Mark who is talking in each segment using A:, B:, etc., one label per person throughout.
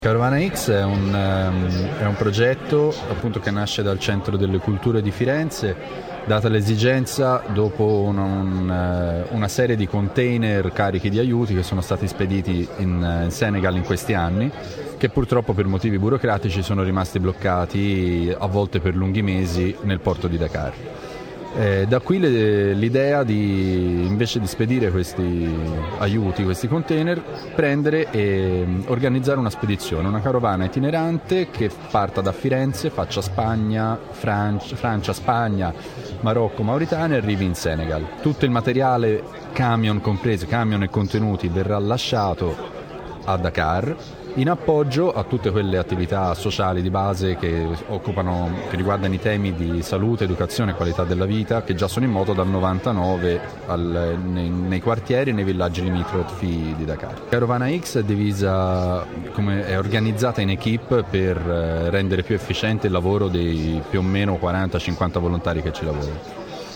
A: Carovana X è un progetto appunto che nasce dal Centro delle Culture di Firenze, data l'esigenza dopo una serie di container carichi di aiuti che sono stati spediti in Senegal in questi anni, che purtroppo per motivi burocratici sono rimasti bloccati a volte per lunghi mesi nel porto di Dakar. Da qui l'idea di, invece di spedire questi aiuti, questi container, prendere e organizzare una spedizione, una carovana itinerante che parta da Firenze, faccia Spagna, Francia, Spagna, Marocco, Mauritania e arrivi in Senegal. Tutto il materiale, camion compresi, camion e contenuti, verrà lasciato a Dakar in appoggio a tutte quelle attività sociali di base che riguardano i temi di salute, educazione e qualità della vita, che già sono in moto dal 99 nei quartieri e nei villaggi limitrofi di Dakar. Carovana X è organizzata in equipe per rendere più efficiente il lavoro dei più o meno 40-50 volontari che ci lavorano.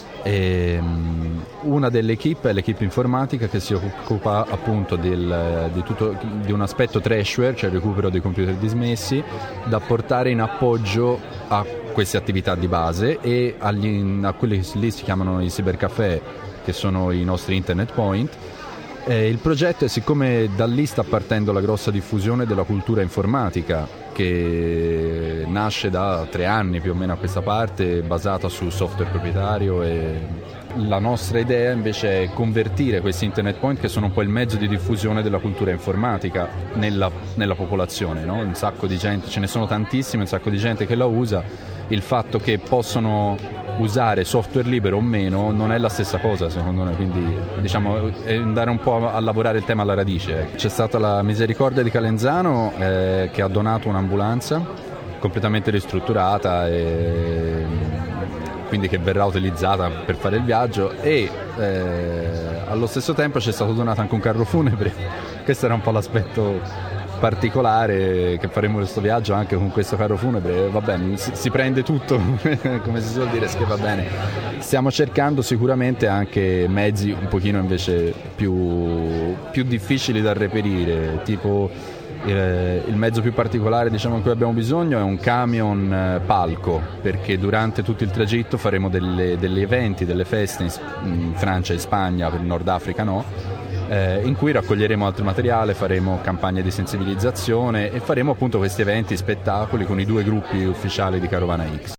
A: Una delle equip è l'equipe informatica che si occupa appunto di un aspetto trashware, cioè il recupero dei computer dismessi, da portare in appoggio a queste attività di base e a quelli che lì si chiamano i cybercafé, che sono i nostri internet point. Il progetto è, siccome da lì sta partendo la grossa diffusione della cultura informatica, che nasce da 3 anni più o meno a questa parte, basata sul software proprietario, e la nostra idea invece è convertire questi internet point, che sono un po' il mezzo di diffusione della cultura informatica nella popolazione, no? Un sacco di gente, ce ne sono tantissime, un sacco di gente che la usa. Il fatto che possono usare software libero o meno non è la stessa cosa secondo noi, quindi diciamo è andare un po' a lavorare il tema alla radice. C'è stata la Misericordia di Calenzano che ha donato un'ambulanza completamente ristrutturata e quindi che verrà utilizzata per fare il viaggio, e allo stesso tempo c'è stato donato anche un carro funebre. Questo era un po' l'aspetto particolare, che faremo questo viaggio anche con questo carro funebre. Va bene, si prende tutto come si suol dire, che va bene. Stiamo cercando sicuramente anche mezzi un pochino invece più difficili da reperire, tipo il mezzo più particolare, diciamo, in cui abbiamo bisogno è un camion palco, perché durante tutto il tragitto faremo degli eventi, delle feste in Francia e in Spagna, per il Nord Africa no, in cui raccoglieremo altro materiale, faremo campagne di sensibilizzazione e faremo appunto questi eventi, spettacoli con i 2 gruppi ufficiali di Carovana X.